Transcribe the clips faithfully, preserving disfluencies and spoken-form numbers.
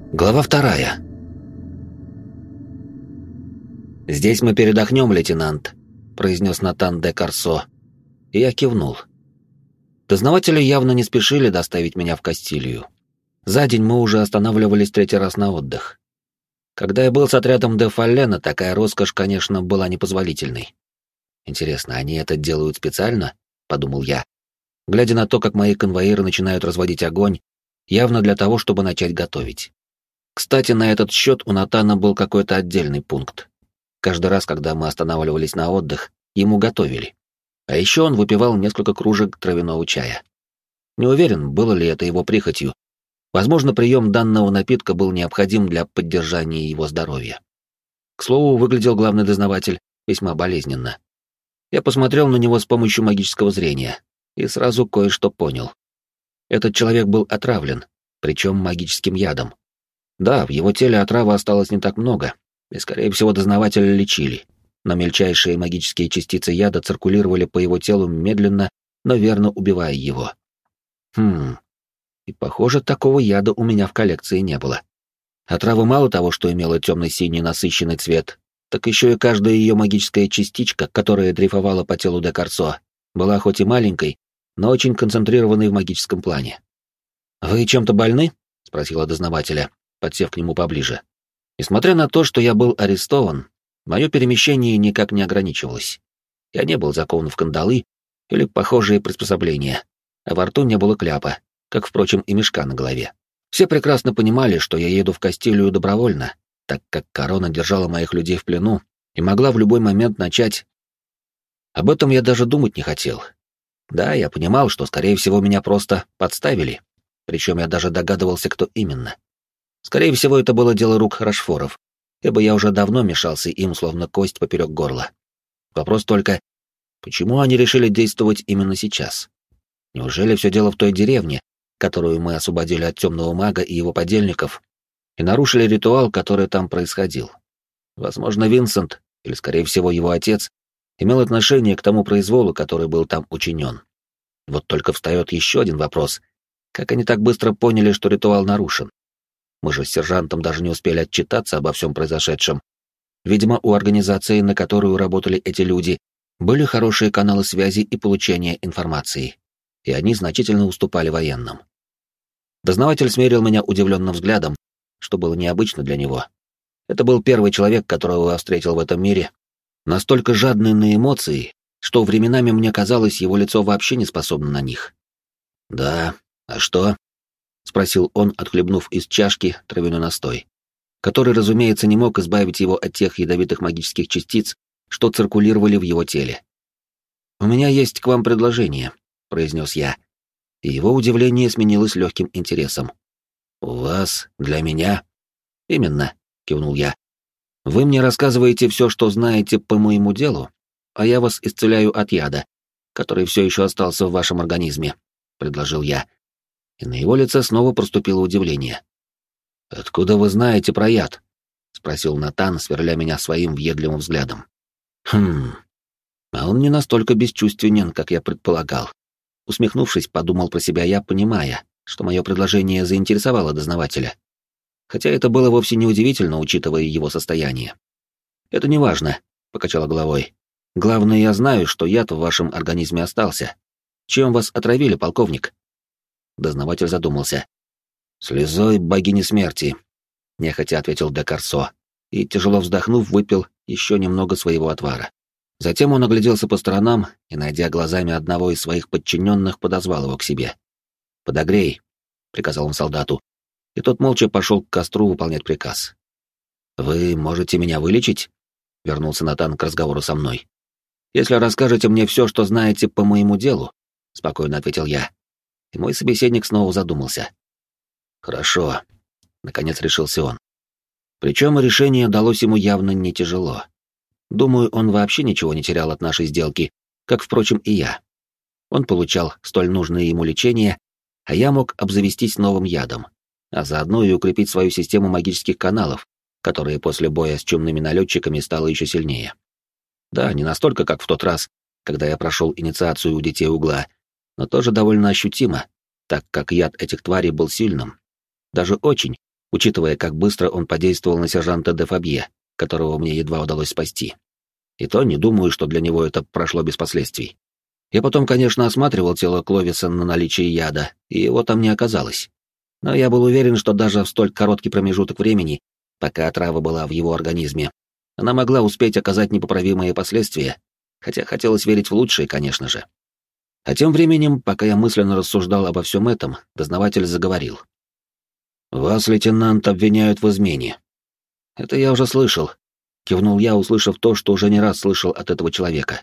Глава вторая. «Здесь мы передохнем, лейтенант», — произнес Натан де Корсо. И я кивнул. Дознаватели явно не спешили доставить меня в Кастилию. За день мы уже останавливались третий раз на отдых. Когда я был с отрядом де Фаллена, такая роскошь, конечно, была непозволительной. «Интересно, они это делают специально?» — подумал я, глядя на то, как мои конвоиры начинают разводить огонь, явно для того, чтобы начать готовить. Кстати, на этот счет у Натана был какой-то отдельный пункт. Каждый раз, когда мы останавливались на отдых, ему готовили. А еще он выпивал несколько кружек травяного чая. Не уверен, было ли это его прихотью. Возможно, прием данного напитка был необходим для поддержания его здоровья. К слову, выглядел главный дознаватель весьма болезненно. Я посмотрел на него с помощью магического зрения и сразу кое-что понял. Этот человек был отравлен, причем магическим ядом. Да, в его теле отравы осталось не так много, и, скорее всего, дознавателя лечили, но мельчайшие магические частицы яда циркулировали по его телу медленно, но верно убивая его. Хм, и, похоже, такого яда у меня в коллекции не было. Отрава мало того, что имела темно-синий насыщенный цвет, так еще и каждая ее магическая частичка, которая дрейфовала по телу де Корсо, была хоть и маленькой, но очень концентрированной в магическом плане. «Вы чем-то больны?» — спросила дознавателя, подсев к нему поближе. Несмотря на то, что я был арестован, мое перемещение никак не ограничивалось. Я не был закован в кандалы или похожие приспособления, а во рту не было кляпа, как, впрочем, и мешка на голове. Все прекрасно понимали, что я еду в Кастилию добровольно, так как корона держала моих людей в плену и могла в любой момент начать... Об этом я даже думать не хотел. Да, я понимал, что, скорее всего, меня просто подставили, причем я даже догадывался, кто именно. Скорее всего, это было дело рук Рашфоров, ибо я уже давно мешался им, словно кость поперек горла. Вопрос только, почему они решили действовать именно сейчас? Неужели все дело в той деревне, которую мы освободили от темного мага и его подельников, и нарушили ритуал, который там происходил? Возможно, Винсент, или, скорее всего, его отец, имел отношение к тому произволу, который был там учинен. Вот только встает еще один вопрос. Как они так быстро поняли, что ритуал нарушен? Мы же с сержантом даже не успели отчитаться обо всем произошедшем. Видимо, у организации, на которую работали эти люди, были хорошие каналы связи и получения информации, и они значительно уступали военным. Дознаватель смерил меня удивленным взглядом, что было необычно для него. Это был первый человек, которого я встретил в этом мире, настолько жадный на эмоции, что временами мне казалось, его лицо вообще не способно на них. «Да, а что?» — спросил он, отхлебнув из чашки травяной настой, который, разумеется, не мог избавить его от тех ядовитых магических частиц, что циркулировали в его теле. «У меня есть к вам предложение», — произнес я, и его удивление сменилось легким интересом. «У вас? Для меня?» «Именно», — кивнул я. «Вы мне рассказываете все, что знаете по моему делу, а я вас исцеляю от яда, который все еще остался в вашем организме», — предложил я. И на его лице снова проступило удивление. «Откуда вы знаете про яд?» — спросил Натан, сверля меня своим въедливым взглядом. «Хм... А он не настолько бесчувственен, как я предполагал». Усмехнувшись, подумал про себя я, понимая, что мое предложение заинтересовало дознавателя. Хотя это было вовсе не удивительно, учитывая его состояние. «Это не важно», — покачала головой. «Главное, я знаю, что яд в вашем организме остался. Чем вас отравили, полковник?» Дознаватель задумался. «Слезой богини смерти», — нехотя ответил де Корсо, и, тяжело вздохнув, выпил еще немного своего отвара. Затем он огляделся по сторонам и, найдя глазами одного из своих подчиненных, подозвал его к себе. «Подогрей», — приказал он солдату, и тот молча пошел к костру выполнять приказ. «Вы можете меня вылечить?» — вернулся Натан к разговору со мной. «Если расскажете мне все, что знаете по моему делу», — спокойно ответил я. И мой собеседник снова задумался. «Хорошо», — наконец решился он. Причем решение далось ему явно не тяжело. Думаю, он вообще ничего не терял от нашей сделки, как, впрочем, и я. Он получал столь нужное ему лечение, а я мог обзавестись новым ядом, а заодно и укрепить свою систему магических каналов, которая после боя с чумными налетчиками стала еще сильнее. Да, не настолько, как в тот раз, когда я прошел инициацию у детей угла, но тоже довольно ощутимо, так как яд этих тварей был сильным. Даже очень, учитывая, как быстро он подействовал на сержанта де Фабье, которого мне едва удалось спасти. И то не думаю, что для него это прошло без последствий. Я потом, конечно, осматривал тело Кловиса на наличие яда, и его там не оказалось. Но я был уверен, что даже в столь короткий промежуток времени, пока отрава была в его организме, она могла успеть оказать непоправимые последствия, хотя хотелось верить в лучшее, конечно же. А тем временем, пока я мысленно рассуждал обо всем этом, дознаватель заговорил. «Вас, лейтенант, обвиняют в измене». «Это я уже слышал», — кивнул я, услышав то, что уже не раз слышал от этого человека.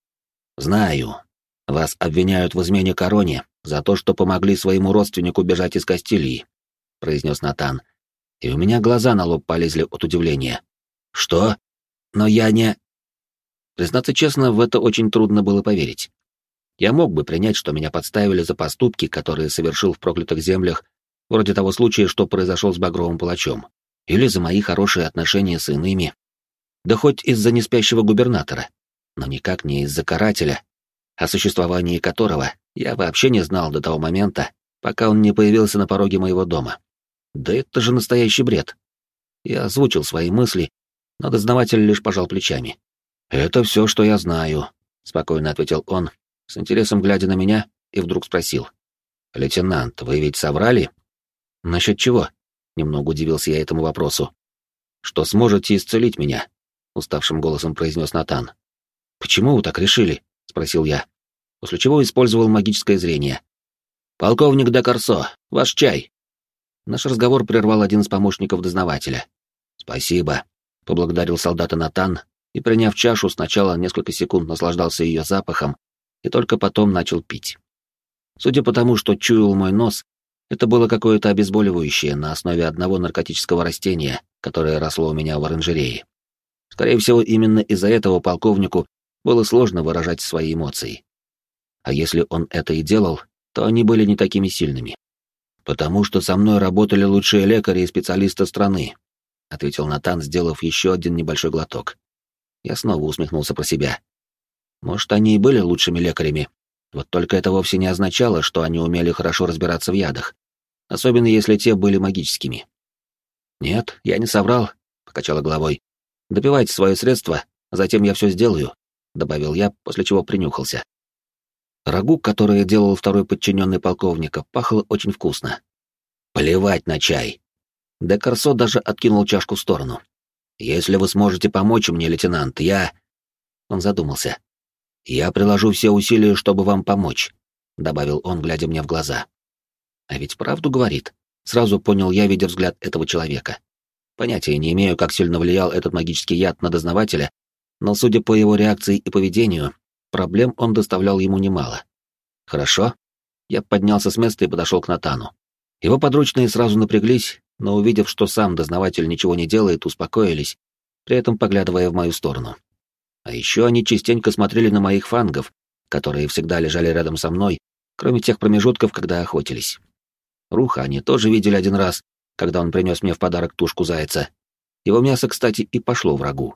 «Знаю. Вас обвиняют в измене короне за то, что помогли своему родственнику бежать из Кастилии», — произнес Натан, и у меня глаза на лоб полезли от удивления. «Что? Но я не...» Признаться честно, в это очень трудно было поверить. Я мог бы принять, что меня подставили за поступки, которые совершил в проклятых землях, вроде того случая, что произошел с Багровым Палачом, или за мои хорошие отношения с иными, да хоть из-за неспящего губернатора, но никак не из-за карателя, о существовании которого я вообще не знал до того момента, пока он не появился на пороге моего дома. Да это же настоящий бред. Я озвучил свои мысли, но дознаватель лишь пожал плечами. «Это все, что я знаю», — спокойно ответил он, с интересом глядя на меня, и вдруг спросил. «Лейтенант, вы ведь соврали?» «Насчет чего?» — немного удивился я этому вопросу. «Что сможете исцелить меня?» — уставшим голосом произнес Натан. «Почему вы так решили?» — спросил я, после чего использовал магическое зрение. «Полковник де Корсо, ваш чай!» Наш разговор прервал один из помощников дознавателя. «Спасибо», — поблагодарил солдата Натан, и, приняв чашу, сначала несколько секунд наслаждался ее запахом, и только потом начал пить. Судя по тому, что чуял мой нос, это было какое-то обезболивающее на основе одного наркотического растения, которое росло у меня в оранжерее. Скорее всего, именно из-за этого полковнику было сложно выражать свои эмоции. А если он это и делал, то они были не такими сильными. «Потому что со мной работали лучшие лекари и специалисты страны», — ответил Натан, сделав еще один небольшой глоток. Я снова усмехнулся про себя. Может, они и были лучшими лекарями, вот только это вовсе не означало, что они умели хорошо разбираться в ядах, особенно если те были магическими. «Нет, я не соврал», — покачала головой. «Допивайте свое средство, а затем я все сделаю», — добавил я, после чего принюхался. Рагу, которое делал второй подчиненный полковника, пахло очень вкусно. «Плевать на чай!» Де Корсо даже откинул чашку в сторону. «Если вы сможете помочь мне, лейтенант, я...» Он задумался. «Я приложу все усилия, чтобы вам помочь», — добавил он, глядя мне в глаза. А ведь правду говорит. Сразу понял я, видя взгляд этого человека. Понятия не имею, как сильно влиял этот магический яд на дознавателя, но, судя по его реакции и поведению, проблем он доставлял ему немало. «Хорошо». Я поднялся с места и подошел к Натану. Его подручные сразу напряглись, но, увидев, что сам дознаватель ничего не делает, успокоились, при этом поглядывая в мою сторону. А еще они частенько смотрели на моих фангов, которые всегда лежали рядом со мной, кроме тех промежутков, когда охотились. Руха они тоже видели один раз, когда он принес мне в подарок тушку зайца. Его мясо, кстати, и пошло врагу.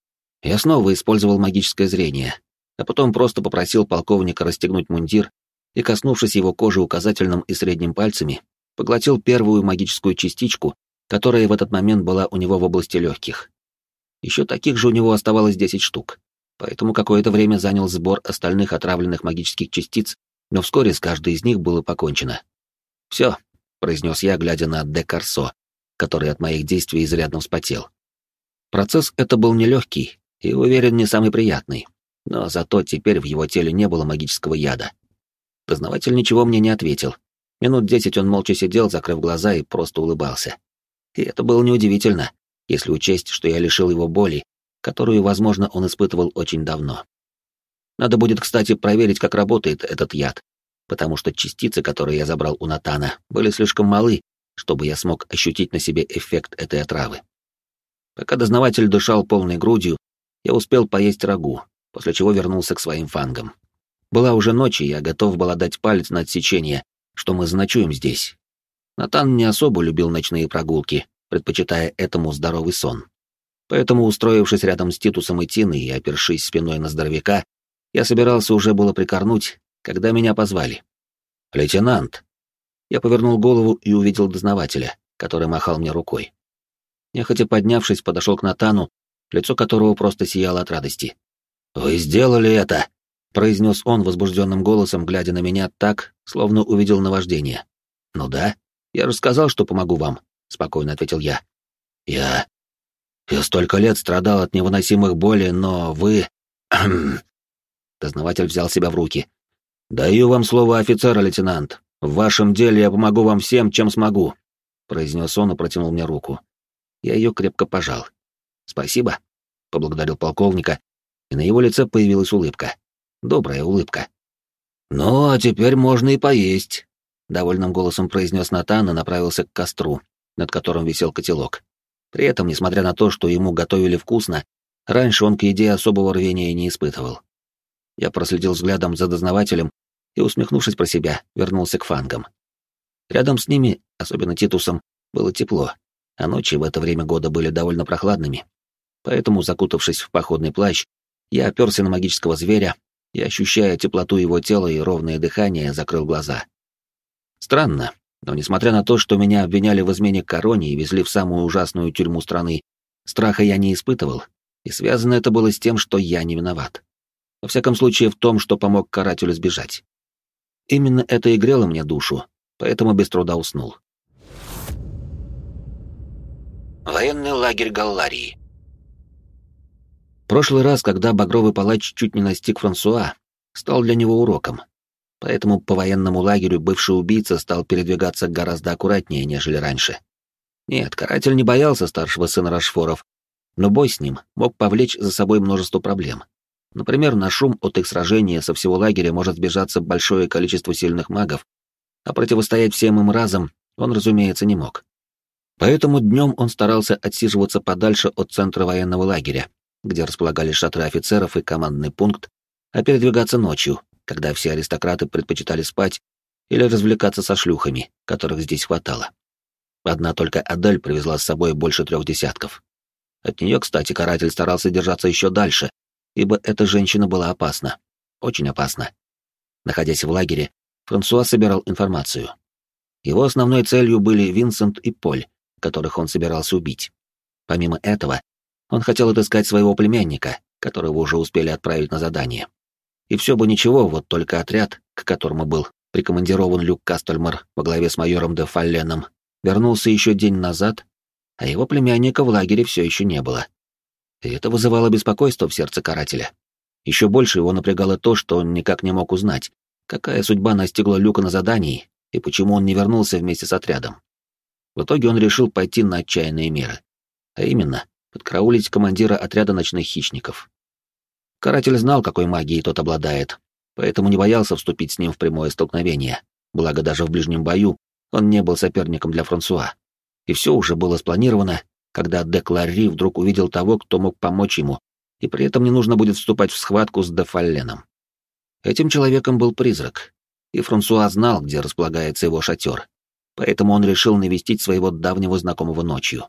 Я снова использовал магическое зрение, а потом просто попросил полковника расстегнуть мундир и, коснувшись его кожи указательным и средним пальцами, поглотил первую магическую частичку, которая в этот момент была у него в области легких. Еще таких же у него оставалось десять штук, поэтому какое-то время занял сбор остальных отравленных магических частиц, но вскоре с каждой из них было покончено. «Все», — произнес я, глядя на де Корсо, который от моих действий изрядно вспотел. Процесс это был нелегкий и, уверен, не самый приятный, но зато теперь в его теле не было магического яда. Дознаватель ничего мне не ответил. Минут десять он молча сидел, закрыв глаза, и просто улыбался. И это было неудивительно, если учесть, что я лишил его боли, которую, возможно, он испытывал очень давно. Надо будет, кстати, проверить, как работает этот яд, потому что частицы, которые я забрал у Натана, были слишком малы, чтобы я смог ощутить на себе эффект этой отравы. Пока дознаватель дышал полной грудью, я успел поесть рагу, после чего вернулся к своим фангам. Была уже ночь, и я готов был отдать палец на отсечение, что мы заночуем здесь. Натан не особо любил ночные прогулки, предпочитая этому здоровый сон. Поэтому, устроившись рядом с Титусом и Тиной и опершись спиной на здоровяка, я собирался уже было прикорнуть, когда меня позвали. «Лейтенант!» Я повернул голову и увидел дознавателя, который махал мне рукой. Нехотя поднявшись, подошел к Натану, лицо которого просто сияло от радости. «Вы сделали это!» — произнес он возбужденным голосом, глядя на меня так, словно увидел наваждение. «Ну да, я же сказал, что помогу вам», — спокойно ответил я. «Я... я столько лет страдал от невыносимых болей, но вы...» Дознаватель взял себя в руки. «Даю вам слово офицера, лейтенант. В вашем деле я помогу вам всем, чем смогу», — произнес он и протянул мне руку. Я ее крепко пожал. «Спасибо», — поблагодарил полковника, и на его лице появилась улыбка. Добрая улыбка. «Ну, а теперь можно и поесть», — довольным голосом произнес Натан и направился к костру, над которым висел котелок. При этом, несмотря на то, что ему готовили вкусно, раньше он к еде особого рвения не испытывал. Я проследил взглядом за дознавателем и, усмехнувшись про себя, вернулся к фангам. Рядом с ними, особенно Титусом, было тепло, а ночи в это время года были довольно прохладными. Поэтому, закутавшись в походный плащ, я оперся на магического зверя и, ощущая теплоту его тела и ровное дыхание, закрыл глаза. Странно, но несмотря на то, что меня обвиняли в измене короне и везли в самую ужасную тюрьму страны, страха я не испытывал, и связано это было с тем, что я не виноват. Во всяком случае, в том, что помог карателю сбежать. Именно это и грело мне душу, поэтому без труда уснул. Военный лагерь Галларии. Прошлый раз, когда Багровый Палач чуть не настиг Франсуа, стал для него уроком. Поэтому по военному лагерю бывший убийца стал передвигаться гораздо аккуратнее, нежели раньше. Нет, каратель не боялся старшего сына Рашфоров, но бой с ним мог повлечь за собой множество проблем. Например, на шум от их сражения со всего лагеря может сбежаться большое количество сильных магов, а противостоять всем им разом он, разумеется, не мог. Поэтому днем он старался отсиживаться подальше от центра военного лагеря, где располагались шатры офицеров и командный пункт, а передвигаться ночью, когда все аристократы предпочитали спать или развлекаться со шлюхами, которых здесь хватало. Одна только Адель привезла с собой больше трех десятков. От нее, кстати, каратель старался держаться еще дальше, ибо эта женщина была опасна, очень опасна. Находясь в лагере, Франсуа собирал информацию. Его основной целью были Винсент и Поль, которых он собирался убить. Помимо этого, он хотел отыскать своего племянника, которого уже успели отправить на задание. И все бы ничего, вот только отряд, к которому был прикомандирован Люк Кастельмар во главе с майором де Фалленом, вернулся еще день назад, а его племянника в лагере все еще не было. И это вызывало беспокойство в сердце карателя. Еще больше его напрягало то, что он никак не мог узнать, какая судьба настигла Люка на задании и почему он не вернулся вместе с отрядом. В итоге он решил пойти на отчаянные меры, а именно подкараулить командира отряда ночных хищников. Каратель знал, какой магией тот обладает, поэтому не боялся вступить с ним в прямое столкновение, благо даже в ближнем бою он не был соперником для Франсуа. И все уже было спланировано, когда де Кларри вдруг увидел того, кто мог помочь ему, и при этом не нужно будет вступать в схватку с де Фалленом. Этим человеком был призрак, и Франсуа знал, где располагается его шатер, поэтому он решил навестить своего давнего знакомого ночью.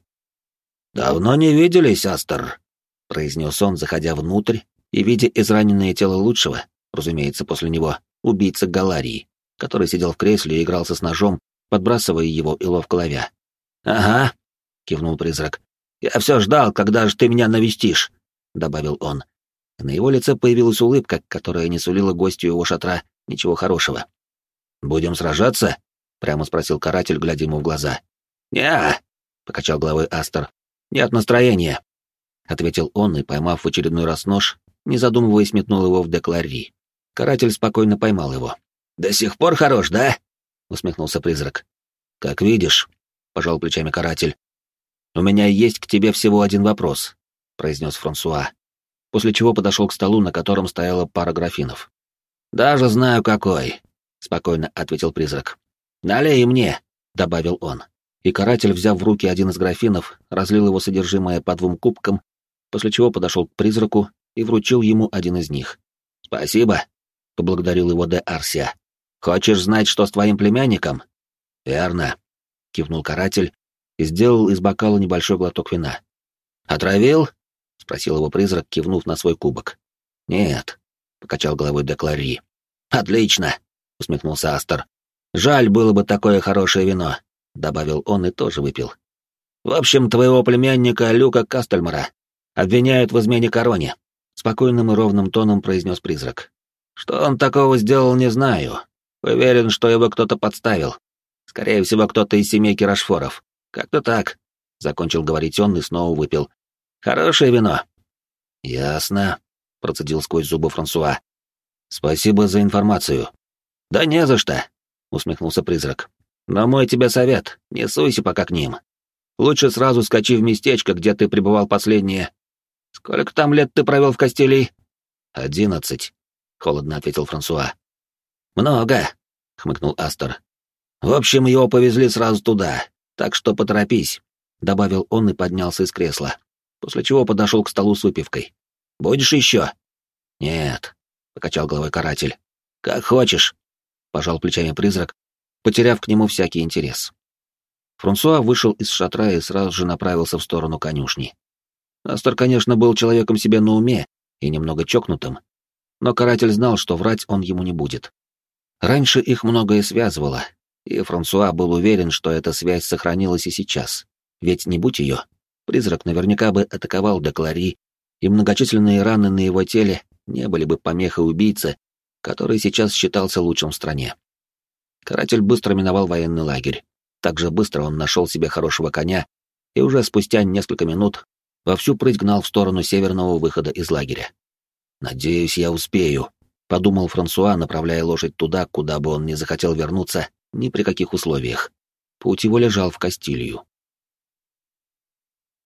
«Давно не виделись, Астер», — произнес он, заходя внутрь и видя израненное тело лучшего, разумеется, после него, убийца Галларии, который сидел в кресле и игрался с ножом, подбрасывая его и ловко ловя. «Ага», — кивнул призрак, — «я все ждал, когда же ты меня навестишь», — добавил он. И на его лице появилась улыбка, которая не сулила гостю его шатра ничего хорошего. «Будем сражаться?» — прямо спросил каратель, глядя ему в глаза. «Не-а», — покачал головой Астер. «Нет настроения», — ответил он и, поймав в очередной раз нож, не задумываясь, метнул его в де Кларри. Каратель спокойно поймал его. «До сих пор хорош, да?» — усмехнулся призрак. «Как видишь», — пожал плечами каратель. «У меня есть к тебе всего один вопрос», — произнес Франсуа, после чего подошел к столу, на котором стояла пара графинов. «Даже знаю, какой», — спокойно ответил призрак. «Налей и мне», — добавил он. И каратель, взяв в руки один из графинов, разлил его содержимое по двум кубкам, после чего подошел к призраку и вручил ему один из них. «Спасибо», — поблагодарил его де Арсия. «Хочешь знать, что с твоим племянником?» «Верно», — кивнул каратель и сделал из бокала небольшой глоток вина. «Отравил?» — спросил его призрак, кивнув на свой кубок. «Нет», — покачал головой де Кларри. «Отлично», — усмехнулся Астер. «Жаль было бы такое хорошее вино. добавил он и тоже выпил. «В общем, твоего племянника Люка Кастельмара обвиняют в измене короне», — спокойным и ровным тоном произнес призрак. «Что он такого сделал, не знаю. Уверен, что его кто-то подставил. Скорее всего, кто-то из семейки Рашфоров. Как-то так», — закончил говорить он и снова выпил. «Хорошее вино». «Ясно», — процедил сквозь зубы Франсуа. «Спасибо за информацию». «Да не за что», — усмехнулся призрак. «Но мой тебе совет, не суйся пока к ним. Лучше сразу скачи в местечко, где ты пребывал последние... Сколько там лет ты провел в Кастилии?» «Одиннадцать», — холодно ответил Франсуа. «Много», — хмыкнул Астер. «В общем, его повезли сразу туда, так что поторопись», — добавил он и поднялся из кресла, после чего подошел к столу с выпивкой. «Будешь еще?» «Нет», — покачал головой каратель. «Как хочешь», — пожал плечами призрак, потеряв к нему всякий интерес. Франсуа вышел из шатра и сразу же направился в сторону конюшни. Астер, конечно, был человеком себе на уме и немного чокнутым, но каратель знал, что врать он ему не будет. Раньше их многое связывало, и Франсуа был уверен, что эта связь сохранилась и сейчас, ведь не будь ее, призрак наверняка бы атаковал Деклари, и многочисленные раны на его теле не были бы помехой убийце, который сейчас считался лучшим в стране. Каратель быстро миновал военный лагерь. Так же быстро он нашел себе хорошего коня, и уже спустя несколько минут во всю прыть гнал в сторону северного выхода из лагеря. «Надеюсь, я успею», — подумал Франсуа, направляя лошадь туда, куда бы он не захотел вернуться ни при каких условиях. Путь его лежал в Кастилию.